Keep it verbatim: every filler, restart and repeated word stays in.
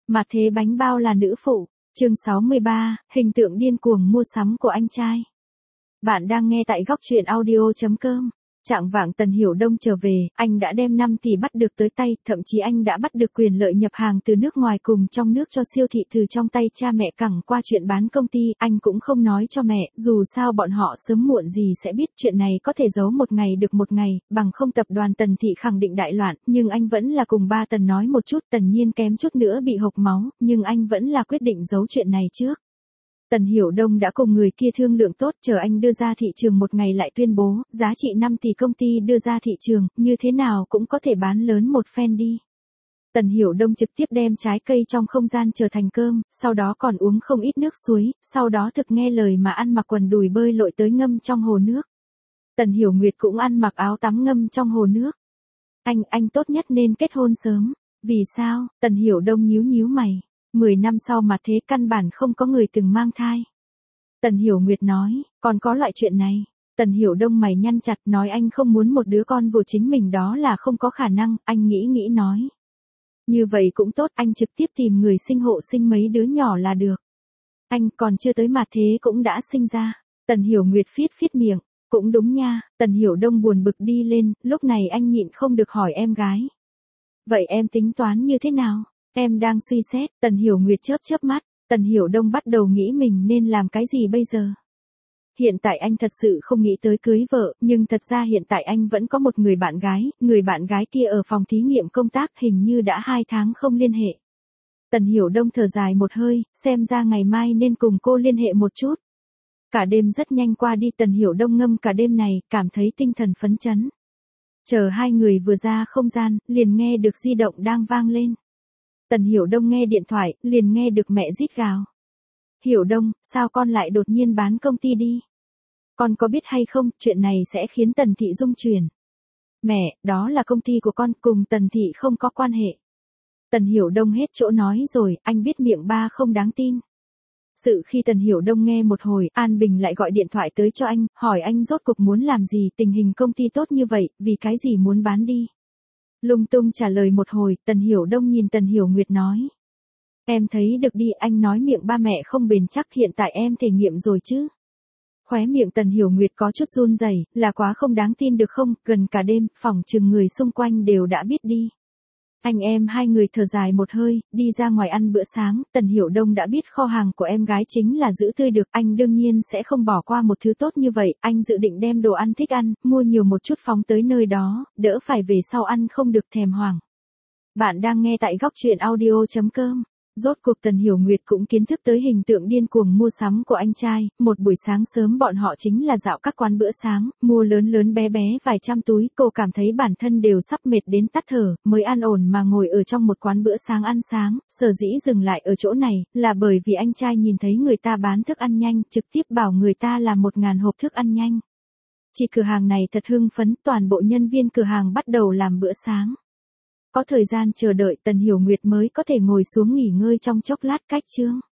Mà thế bánh bao là nữ phụ, chương sáu mươi ba, hình tượng điên cuồng mua sắm của anh trai. Bạn đang nghe tại góc truyện audio chấm com. Trạng vạng Tần Hiểu Đông trở về, anh đã đem năm tỷ bắt được tới tay, thậm chí anh đã bắt được quyền lợi nhập hàng từ nước ngoài cùng trong nước cho siêu thị từ trong tay cha mẹ cẳng qua chuyện bán công ty, anh cũng không nói cho mẹ, dù sao bọn họ sớm muộn gì sẽ biết chuyện này có thể giấu một ngày được một ngày, bằng không tập đoàn Tần Thị khẳng định đại loạn, nhưng anh vẫn là cùng ba Tần nói một chút, Tần Nhiên kém chút nữa bị hộc máu, nhưng anh vẫn là quyết định giấu chuyện này trước. Tần Hiểu Đông đã cùng người kia thương lượng tốt, chờ anh đưa ra thị trường một ngày lại tuyên bố, giá trị năm tỷ công ty đưa ra thị trường, như thế nào cũng có thể bán lớn một phen đi. Tần Hiểu Đông trực tiếp đem trái cây trong không gian trở thành cơm, sau đó còn uống không ít nước suối, sau đó thực nghe lời mà ăn mặc quần đùi bơi lội tới ngâm trong hồ nước. Tần Hiểu Nguyệt cũng ăn mặc áo tắm ngâm trong hồ nước. Anh, anh tốt nhất nên kết hôn sớm. Vì sao? Tần Hiểu Đông nhíu nhíu mày. Mười năm sau mà thế căn bản không có người từng mang thai. Tần Hiểu Nguyệt nói, còn có loại chuyện này. Tần Hiểu Đông mày nhăn chặt nói anh không muốn một đứa con của chính mình đó là không có khả năng, anh nghĩ nghĩ nói. Như vậy cũng tốt, anh trực tiếp tìm người sinh hộ sinh mấy đứa nhỏ là được. Anh còn chưa tới mà thế cũng đã sinh ra. Tần Hiểu Nguyệt phiết phiết miệng, cũng đúng nha. Tần Hiểu Đông buồn bực đi lên, lúc này anh nhịn không được hỏi em gái. Vậy em tính toán như thế nào? Em đang suy xét, Tần Hiểu Nguyệt chớp chớp mắt, Tần Hiểu Đông bắt đầu nghĩ mình nên làm cái gì bây giờ. Hiện tại anh thật sự không nghĩ tới cưới vợ, nhưng thật ra hiện tại anh vẫn có một người bạn gái, người bạn gái kia ở phòng thí nghiệm công tác hình như đã hai tháng không liên hệ. Tần Hiểu Đông thở dài một hơi, xem ra ngày mai nên cùng cô liên hệ một chút. Cả đêm rất nhanh qua đi, Tần Hiểu Đông ngâm cả đêm này, cảm thấy tinh thần phấn chấn. Chờ hai người vừa ra không gian, liền nghe được di động đang vang lên. Tần Hiểu Đông nghe điện thoại, liền nghe được mẹ rít gào. Hiểu Đông, sao con lại đột nhiên bán công ty đi? Con có biết hay không, chuyện này sẽ khiến Tần Thị rung chuyển. Mẹ, đó là công ty của con, cùng Tần Thị không có quan hệ. Tần Hiểu Đông hết chỗ nói rồi, anh biết miệng ba không đáng tin. Sự khi Tần Hiểu Đông nghe một hồi, An Bình lại gọi điện thoại tới cho anh, hỏi anh rốt cuộc muốn làm gì, tình hình công ty tốt như vậy, vì cái gì muốn bán đi. Lung tung trả lời một hồi, Tần Hiểu Đông nhìn Tần Hiểu Nguyệt nói. Em thấy được đi, anh nói miệng ba mẹ không bền chắc, hiện tại em thể nghiệm rồi chứ. Khóe miệng Tần Hiểu Nguyệt có chút run rẩy, là quá không đáng tin được không, gần cả đêm, phỏng chừng người xung quanh đều đã biết đi. Anh em hai người thở dài một hơi, đi ra ngoài ăn bữa sáng, Tần Hiểu Đông đã biết kho hàng của em gái chính là giữ tươi được, anh đương nhiên sẽ không bỏ qua một thứ tốt như vậy, anh dự định đem đồ ăn thích ăn, mua nhiều một chút phóng tới nơi đó, đỡ phải về sau ăn không được thèm hoảng. Bạn đang nghe tại góc truyện audio chấm com. Rốt cuộc Tần Hiểu Nguyệt cũng kiến thức tới hình tượng điên cuồng mua sắm của anh trai, một buổi sáng sớm bọn họ chính là dạo các quán bữa sáng, mua lớn lớn bé bé vài trăm túi, cô cảm thấy bản thân đều sắp mệt đến tắt thở, mới an ổn mà ngồi ở trong một quán bữa sáng ăn sáng, sở dĩ dừng lại ở chỗ này, là bởi vì anh trai nhìn thấy người ta bán thức ăn nhanh, trực tiếp bảo người ta làm một ngàn hộp thức ăn nhanh. Chỉ cửa hàng này thật hưng phấn, toàn bộ nhân viên cửa hàng bắt đầu làm bữa sáng. Có thời gian chờ đợi, Tần Hiểu Nguyệt mới có thể ngồi xuống nghỉ ngơi trong chốc lát cách chương.